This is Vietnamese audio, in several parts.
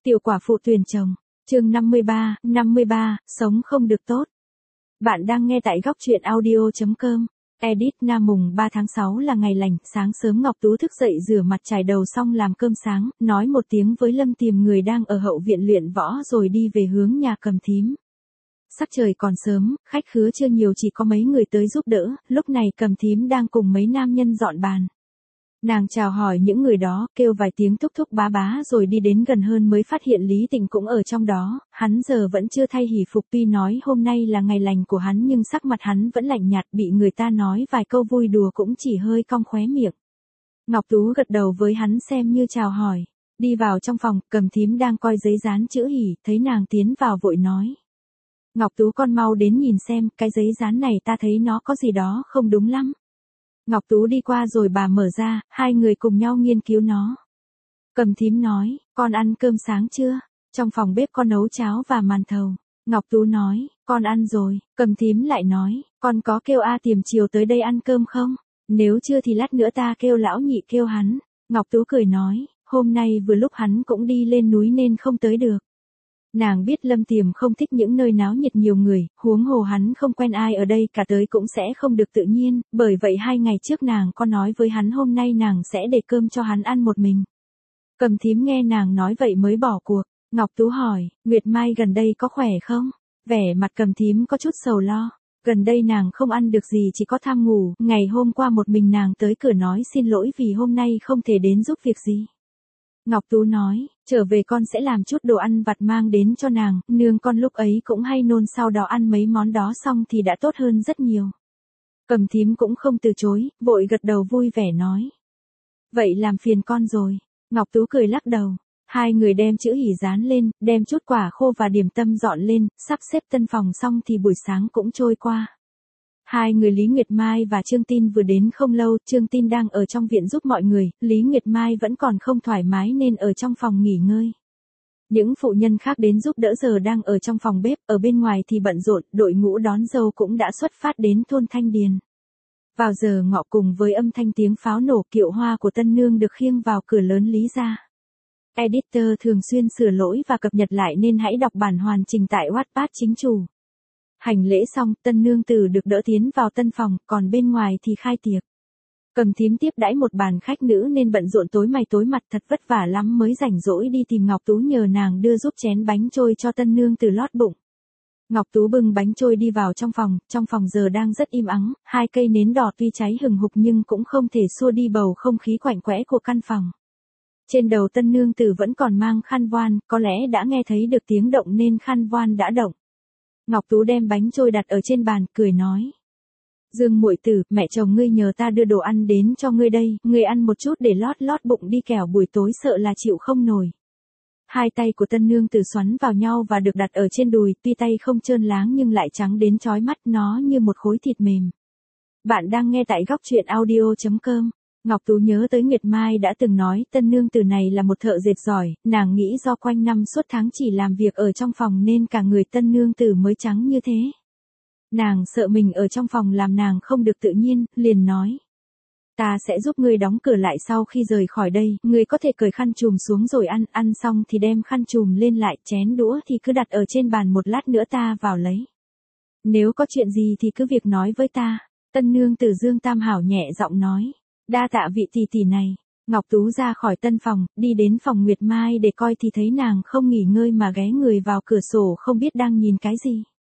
Tiểu quả phụ tuyển chồng. Chương 53, sống không được tốt. Bạn đang nghe tại góc truyện audio.com. Edit Nam mùng 3 tháng 6 là ngày lành, sáng sớm Ngọc Tú thức dậy rửa mặt chải đầu xong làm cơm sáng, nói một tiếng với Lâm tìm người đang ở hậu viện luyện võ rồi đi về hướng nhà Cầm Thím. Sắc trời còn sớm, khách khứa chưa nhiều, chỉ có mấy người tới giúp đỡ, lúc này Cầm Thím đang cùng mấy nam nhân dọn bàn. Nàng chào hỏi những người đó, kêu vài tiếng thúc thúc bá bá rồi đi đến gần hơn mới phát hiện Lý Tịnh cũng ở trong đó, hắn giờ vẫn chưa thay hỷ phục, tuy nói hôm nay là ngày lành của hắn nhưng sắc mặt hắn vẫn lạnh nhạt, bị người ta nói vài câu vui đùa cũng chỉ hơi cong khóe miệng. Ngọc Tú gật đầu với hắn xem như chào hỏi, đi vào trong phòng, Cầm Thím đang coi giấy dán chữ hỷ, thấy nàng tiến vào vội nói. Ngọc Tú con mau đến nhìn xem, cái giấy dán này ta thấy nó có gì đó không đúng lắm. Ngọc Tú đi qua rồi bà mở ra, hai người cùng nhau nghiên cứu nó. Cầm Thím nói, con ăn cơm sáng chưa? Trong phòng bếp con nấu cháo và màn thầu. Ngọc Tú nói, con ăn rồi. Cầm Thím lại nói, con có kêu A Tiềm chiều tới đây ăn cơm không? Nếu chưa thì lát nữa ta kêu lão nhị kêu hắn. Ngọc Tú cười nói, hôm nay vừa lúc hắn cũng đi lên núi nên không tới được. Nàng biết Lâm Tiềm không thích những nơi náo nhiệt nhiều người, huống hồ hắn không quen ai ở đây cả, tới cũng sẽ không được tự nhiên, bởi vậy 2 ngày trước nàng có nói với hắn hôm nay nàng sẽ để cơm cho hắn ăn một mình. Cầm Thím nghe nàng nói vậy mới bỏ cuộc. Ngọc Tú hỏi, Nguyệt Mai gần đây có khỏe không? Vẻ mặt Cầm Thím có chút sầu lo. Gần đây nàng không ăn được gì, chỉ có tham ngủ, ngày hôm qua một mình nàng tới cửa nói xin lỗi vì hôm nay không thể đến giúp việc gì. Ngọc Tú nói, trở về con sẽ làm chút đồ ăn vặt mang đến cho nàng, nương con lúc ấy cũng hay nôn, sau đó ăn mấy món đó xong thì đã tốt hơn rất nhiều. Cầm Thím cũng không từ chối, vội gật đầu vui vẻ nói. Vậy làm phiền con rồi. Ngọc Tú cười lắc đầu. Hai người đem chữ hỷ dán lên, đem chút quả khô và điểm tâm dọn lên, sắp xếp tân phòng xong thì buổi sáng cũng trôi qua. Hai người Lý Nguyệt Mai và Trương Tin vừa đến không lâu, Trương Tin đang ở trong viện giúp mọi người, Lý Nguyệt Mai vẫn còn không thoải mái nên ở trong phòng nghỉ ngơi. Những phụ nhân khác đến giúp đỡ giờ đang ở trong phòng bếp, ở bên ngoài thì bận rộn, đội ngũ đón dâu cũng đã xuất phát đến thôn Thanh Điền. Vào giờ ngọ cùng với âm thanh tiếng pháo nổ, kiệu hoa của tân nương được khiêng vào cửa lớn Lý gia. Editor thường xuyên sửa lỗi và cập nhật lại nên hãy đọc bản hoàn chỉnh tại Wattpad chính chủ. Hành lễ xong, tân nương tử được đỡ tiến vào tân phòng, còn bên ngoài thì khai tiệc. Cầm Thím tiếp đãi một bàn khách nữ nên bận rộn tối mày tối mặt, thật vất vả lắm mới rảnh rỗi đi tìm Ngọc Tú nhờ nàng đưa giúp chén bánh trôi cho tân nương tử lót bụng. Ngọc Tú bưng bánh trôi đi vào trong phòng giờ đang rất im ắng, 2 cây nến đỏ tuy cháy hừng hục nhưng cũng không thể xua đi bầu không khí quạnh quẽ của căn phòng. Trên đầu tân nương tử vẫn còn mang khăn voan, có lẽ đã nghe thấy được tiếng động nên khăn voan đã động. Ngọc Tú đem bánh trôi đặt ở trên bàn, cười nói. Dương muội tử, mẹ chồng ngươi nhờ ta đưa đồ ăn đến cho ngươi đây, ngươi ăn một chút để lót bụng đi, kẻo buổi tối sợ là chịu không nổi. Hai tay của tân nương tử xoắn vào nhau và được đặt ở trên đùi, tuy tay không trơn láng nhưng lại trắng đến chói mắt, nó như một khối thịt mềm. Bạn đang nghe tại góc truyện audio.com. Ngọc Tú nhớ tới Nguyệt Mai đã từng nói tân nương tử này là một thợ dệt giỏi, nàng nghĩ do quanh năm suốt tháng chỉ làm việc ở trong phòng nên cả người tân nương tử mới trắng như thế. Nàng sợ mình ở trong phòng làm nàng không được tự nhiên, liền nói. Ta sẽ giúp ngươi đóng cửa lại, sau khi rời khỏi đây, ngươi có thể cởi khăn trùm xuống rồi ăn xong thì đem khăn trùm lên lại, chén đũa thì cứ đặt ở trên bàn, một lát nữa ta vào lấy. Nếu có chuyện gì thì cứ việc nói với ta. Tân nương tử Dương Tam Hảo nhẹ giọng nói. Đa tạ vị tỷ tỷ này. Ngọc Tú ra khỏi tân phòng, đi đến phòng Nguyệt Mai để coi thì thấy nàng không nghỉ ngơi mà ghé người vào cửa sổ không biết đang nhìn cái gì.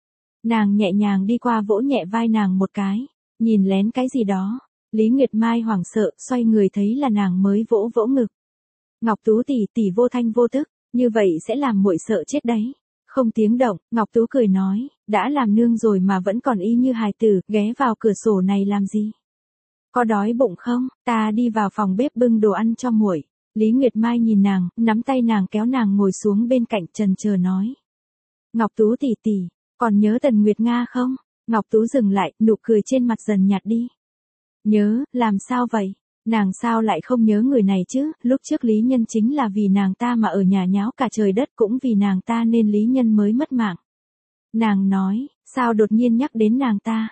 Nàng nhẹ nhàng đi qua vỗ nhẹ vai nàng một cái, nhìn lén cái gì đó. Lý Nguyệt Mai hoảng sợ, xoay người thấy là nàng mới vỗ vỗ ngực. Ngọc Tú tỷ tỷ vô thanh vô tức, như vậy sẽ làm muội sợ chết đấy. Không tiếng động, Ngọc Tú cười nói, đã làm nương rồi mà vẫn còn y như hài tử, ghé vào cửa sổ này làm gì? Có đói bụng không? Ta đi vào phòng bếp bưng đồ ăn cho muội. Lý Nguyệt Mai nhìn nàng, nắm tay nàng kéo nàng ngồi xuống bên cạnh, chần chờ nói. Ngọc Tú tỷ tỷ, còn nhớ Tần Nguyệt Nga không? Ngọc Tú dừng lại, nụ cười trên mặt dần nhạt đi. Nhớ, làm sao vậy? Nàng sao lại không nhớ người này chứ? Lúc trước Lý Nhân chính là vì nàng ta mà ở nhà nháo cả trời đất, cũng vì nàng ta nên Lý Nhân mới mất mạng. Nàng nói, sao đột nhiên nhắc đến nàng ta?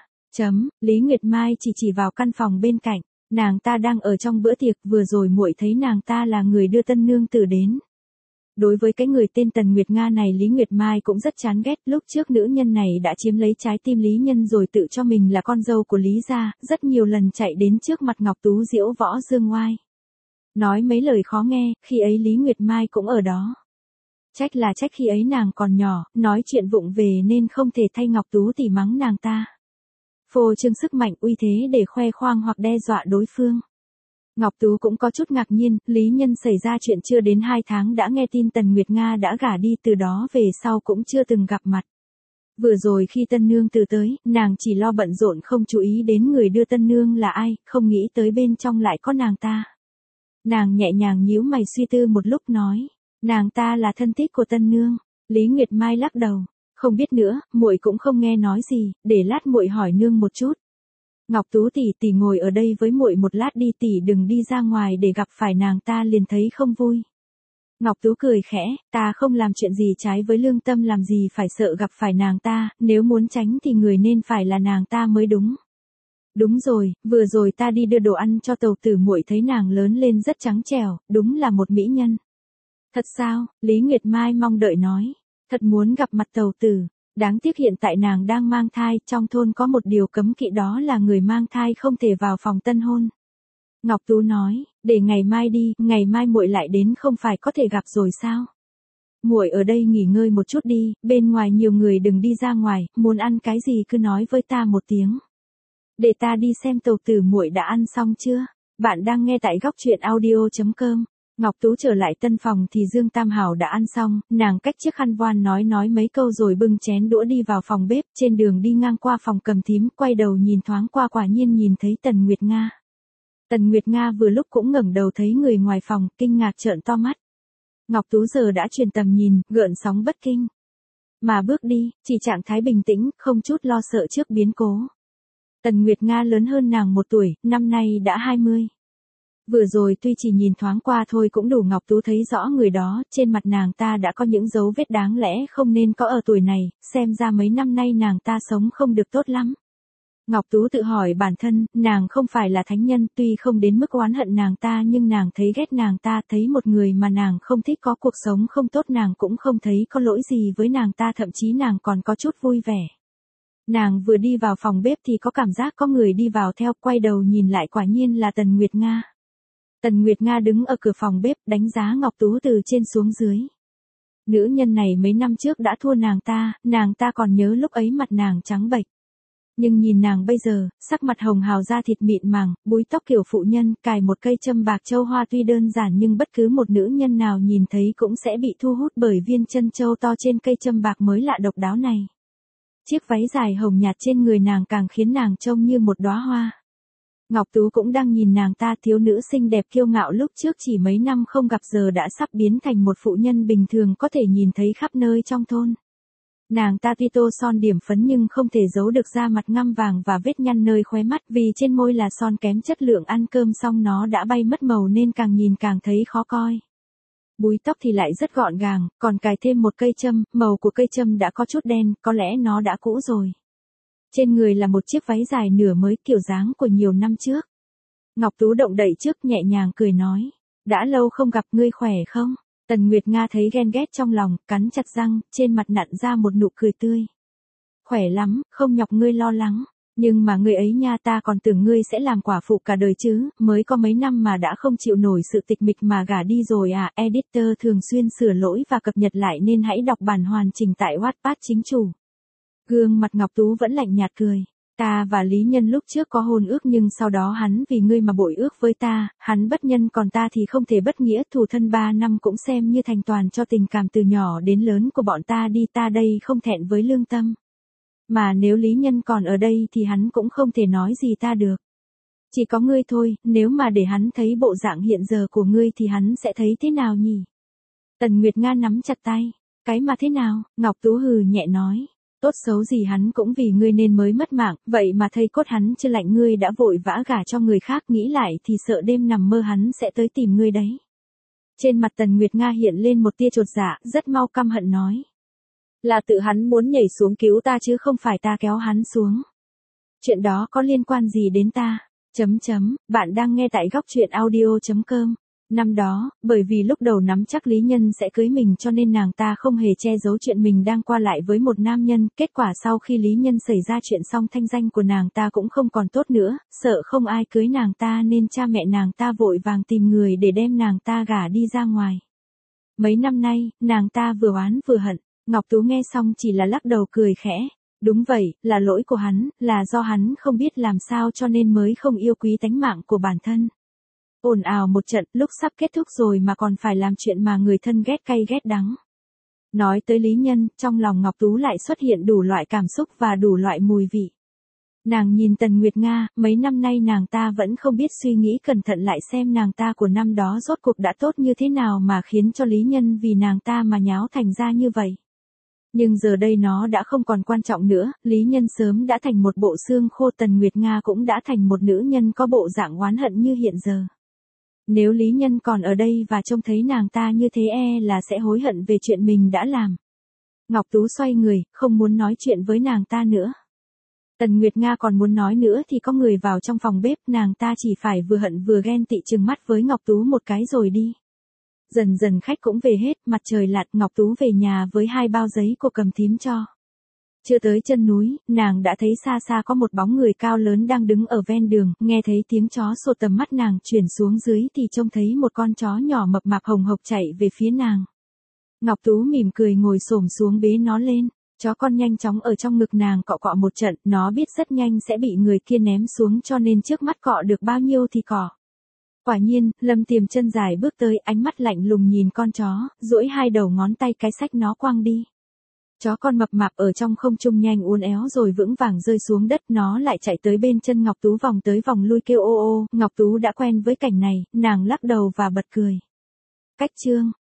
Lý Nguyệt Mai chỉ vào căn phòng bên cạnh, nàng ta đang ở trong bữa tiệc, vừa rồi muội thấy nàng ta là người đưa tân nương tử đến. Đối với cái người tên Tần Nguyệt Nga này Lý Nguyệt Mai cũng rất chán ghét, lúc trước nữ nhân này đã chiếm lấy trái tim Lý Nhân rồi tự cho mình là con dâu của Lý gia, rất nhiều lần chạy đến trước mặt Ngọc Tú giễu võ dương oai. Nói mấy lời khó nghe, khi ấy Lý Nguyệt Mai cũng ở đó. Trách là trách khi ấy nàng còn nhỏ, nói chuyện vụng về nên không thể thay Ngọc Tú tỉ mắng nàng ta. Phô trương sức mạnh uy thế để khoe khoang hoặc đe dọa đối phương. Ngọc Tú cũng có chút ngạc nhiên, Lý Nhân xảy ra chuyện chưa đến 2 tháng đã nghe tin Tần Nguyệt Nga đã gả đi, từ đó về sau cũng chưa từng gặp mặt. Vừa rồi khi tân nương từ tới, nàng chỉ lo bận rộn không chú ý đến người đưa tân nương là ai, không nghĩ tới bên trong lại có nàng ta. Nàng nhẹ nhàng nhíu mày suy tư một lúc nói, nàng ta là thân thích của tân nương. Lý Nguyệt Mai lắc đầu, không biết nữa, muội cũng không nghe nói gì, để lát muội hỏi nương một chút. Ngọc Tú tỷ ngồi ở đây với muội một lát đi, tỷ đừng đi ra ngoài để gặp phải nàng ta liền thấy không vui. Ngọc Tú cười khẽ, ta không làm chuyện gì trái với lương tâm, làm gì phải sợ gặp phải nàng ta, nếu muốn tránh thì người nên phải là nàng ta mới đúng. Đúng rồi, vừa rồi ta đi đưa đồ ăn cho Tàu Tử muội thấy nàng lớn lên rất trắng trẻo, đúng là một mỹ nhân. Thật sao? Lý Nguyệt Mai mong đợi nói, thật muốn gặp mặt Tàu Tử. Đáng tiếc hiện tại nàng đang mang thai, trong thôn có một điều cấm kỵ đó là người mang thai không thể vào phòng tân hôn. Ngọc Tú nói, để ngày mai đi, ngày mai muội lại đến không phải có thể gặp rồi sao? Muội ở đây nghỉ ngơi một chút đi, bên ngoài nhiều người, đừng đi ra ngoài, muốn ăn cái gì cứ nói với ta một tiếng. Để ta đi xem Tàu Tử muội đã ăn xong chưa? Bạn đang nghe tại góc truyện audio.com. Ngọc Tú trở lại tân phòng thì Dương Tam Hảo đã ăn xong, nàng cách chiếc khăn voan nói mấy câu rồi bưng chén đũa đi vào phòng bếp, trên đường đi ngang qua phòng Cầm Thím, quay đầu nhìn thoáng qua quả nhiên nhìn thấy Tần Nguyệt Nga. Tần Nguyệt Nga vừa lúc cũng ngẩng đầu thấy người ngoài phòng, kinh ngạc trợn to mắt. Ngọc Tú giờ đã chuyển tầm nhìn, gợn sóng bất kinh. Mà bước đi, chỉ trạng thái bình tĩnh, không chút lo sợ trước biến cố. Tần Nguyệt Nga lớn hơn nàng 1 tuổi, năm nay đã 20. Vừa rồi tuy chỉ nhìn thoáng qua thôi cũng đủ Ngọc Tú thấy rõ người đó, trên mặt nàng ta đã có những dấu vết đáng lẽ không nên có ở tuổi này, xem ra mấy năm nay nàng ta sống không được tốt lắm. Ngọc Tú tự hỏi bản thân, nàng không phải là thánh nhân, tuy không đến mức oán hận nàng ta nhưng nàng thấy ghét nàng ta, thấy một người mà nàng không thích có cuộc sống không tốt nàng cũng không thấy có lỗi gì với nàng ta, thậm chí nàng còn có chút vui vẻ. Nàng vừa đi vào phòng bếp thì có cảm giác có người đi vào theo, quay đầu nhìn lại quả nhiên là Tần Nguyệt Nga. Tần Nguyệt Nga đứng ở cửa phòng bếp, đánh giá Ngọc Tú từ trên xuống dưới. Nữ nhân này mấy năm trước đã thua nàng ta còn nhớ lúc ấy mặt nàng trắng bệch. Nhưng nhìn nàng bây giờ, sắc mặt hồng hào, da thịt mịn màng, búi tóc kiểu phụ nhân, cài một cây châm bạc châu hoa tuy đơn giản nhưng bất cứ một nữ nhân nào nhìn thấy cũng sẽ bị thu hút bởi viên chân châu to trên cây châm bạc mới lạ độc đáo này. Chiếc váy dài hồng nhạt trên người nàng càng khiến nàng trông như một đóa hoa. Ngọc Tú cũng đang nhìn nàng ta, thiếu nữ xinh đẹp kiêu ngạo lúc trước chỉ mấy năm không gặp giờ đã sắp biến thành một phụ nhân bình thường có thể nhìn thấy khắp nơi trong thôn. Nàng ta tuy tô son điểm phấn nhưng không thể giấu được da mặt ngăm vàng và vết nhăn nơi khóe mắt, vì trên môi là son kém chất lượng, ăn cơm xong nó đã bay mất màu nên càng nhìn càng thấy khó coi. Búi tóc thì lại rất gọn gàng, còn cài thêm một cây châm, màu của cây châm đã có chút đen, có lẽ nó đã cũ rồi. Trên người là một chiếc váy dài nửa mới, kiểu dáng của nhiều năm trước. Ngọc Tú động đậy trước, nhẹ nhàng cười nói, đã lâu không gặp, ngươi khỏe không? Tần Nguyệt Nga thấy ghen ghét trong lòng, cắn chặt răng, trên mặt nặn ra một nụ cười tươi. Khỏe lắm, không nhọc ngươi lo lắng. Nhưng mà ngươi ấy nha, ta còn tưởng ngươi sẽ làm quả phụ cả đời chứ, mới có mấy năm mà đã không chịu nổi sự tịch mịch mà gả đi rồi à. Editor thường xuyên sửa lỗi và cập nhật lại nên hãy đọc bản hoàn chỉnh tại Wattpad chính chủ. Gương mặt Ngọc Tú vẫn lạnh nhạt cười. Ta và Lý Nhân lúc trước có hôn ước nhưng sau đó hắn vì ngươi mà bội ước với ta, hắn bất nhân còn ta thì không thể bất nghĩa, thủ thân 3 năm cũng xem như thành toàn cho tình cảm từ nhỏ đến lớn của bọn ta đi, ta đây không thẹn với lương tâm. Mà nếu Lý Nhân còn ở đây thì hắn cũng không thể nói gì ta được. Chỉ có ngươi thôi, nếu mà để hắn thấy bộ dạng hiện giờ của ngươi thì hắn sẽ thấy thế nào nhỉ? Tần Nguyệt Nga nắm chặt tay. Cái mà thế nào? Ngọc Tú hừ nhẹ nói. Tốt xấu gì hắn cũng vì ngươi nên mới mất mạng, vậy mà thây cốt hắn chưa lạnh ngươi đã vội vã gả cho người khác, nghĩ lại thì sợ đêm nằm mơ hắn sẽ tới tìm ngươi đấy. Trên mặt Tần Nguyệt Nga hiện lên một tia chột dạ, rất mau căm hận nói. Là tự hắn muốn nhảy xuống cứu ta chứ không phải ta kéo hắn xuống. Chuyện đó có liên quan gì đến ta? Bạn đang nghe tại góc truyện audio.com. Năm đó, bởi vì lúc đầu nắm chắc Lý Nhân sẽ cưới mình cho nên nàng ta không hề che giấu chuyện mình đang qua lại với một nam nhân, kết quả sau khi Lý Nhân xảy ra chuyện xong thanh danh của nàng ta cũng không còn tốt nữa, sợ không ai cưới nàng ta nên cha mẹ nàng ta vội vàng tìm người để đem nàng ta gả đi ra ngoài. Mấy năm nay, nàng ta vừa oán vừa hận, Ngọc Tú nghe xong chỉ là lắc đầu cười khẽ. Đúng vậy, là lỗi của hắn, là do hắn không biết làm sao cho nên mới không yêu quý tánh mạng của bản thân. Ồn ào một trận, lúc sắp kết thúc rồi mà còn phải làm chuyện mà người thân ghét cay ghét đắng. Nói tới Lý Nhân, trong lòng Ngọc Tú lại xuất hiện đủ loại cảm xúc và đủ loại mùi vị. Nàng nhìn Tần Nguyệt Nga, mấy năm nay nàng ta vẫn không biết suy nghĩ cẩn thận lại xem nàng ta của năm đó rốt cuộc đã tốt như thế nào mà khiến cho Lý Nhân vì nàng ta mà nháo thành ra như vậy. Nhưng giờ đây nó đã không còn quan trọng nữa, Lý Nhân sớm đã thành một bộ xương khô, Tần Nguyệt Nga cũng đã thành một nữ nhân có bộ dạng oán hận như hiện giờ. Nếu Lý Nhân còn ở đây và trông thấy nàng ta như thế là sẽ hối hận về chuyện mình đã làm. Ngọc Tú xoay người, không muốn nói chuyện với nàng ta nữa. Tần Nguyệt Nga còn muốn nói nữa thì có người vào trong phòng bếp, nàng ta chỉ phải vừa hận vừa ghen tị trừng mắt với Ngọc Tú một cái rồi đi. Dần dần khách cũng về hết, mặt trời lặn, Ngọc Tú về nhà với 2 bao giấy cô cầm thím cho. Chưa tới chân núi, nàng đã thấy xa xa có một bóng người cao lớn đang đứng ở ven đường, nghe thấy tiếng chó sột tầm mắt nàng chuyển xuống dưới thì trông thấy một con chó nhỏ mập mạp hồng hộc chạy về phía nàng. Ngọc Tú mỉm cười ngồi xổm xuống bế nó lên, chó con nhanh chóng ở trong ngực nàng cọ cọ một trận, nó biết rất nhanh sẽ bị người kia ném xuống cho nên trước mắt cọ được bao nhiêu thì cọ. Quả nhiên, Lâm Tiềm chân dài bước tới, ánh mắt lạnh lùng nhìn con chó, duỗi 2 đầu ngón tay cái xách nó quăng đi. Chó con mập mạp ở trong không trung nhanh uốn éo rồi vững vàng rơi xuống đất, nó lại chạy tới bên chân Ngọc Tú vòng tới vòng lui kêu ô ô, Ngọc Tú đã quen với cảnh này, nàng lắc đầu và bật cười. Cách chương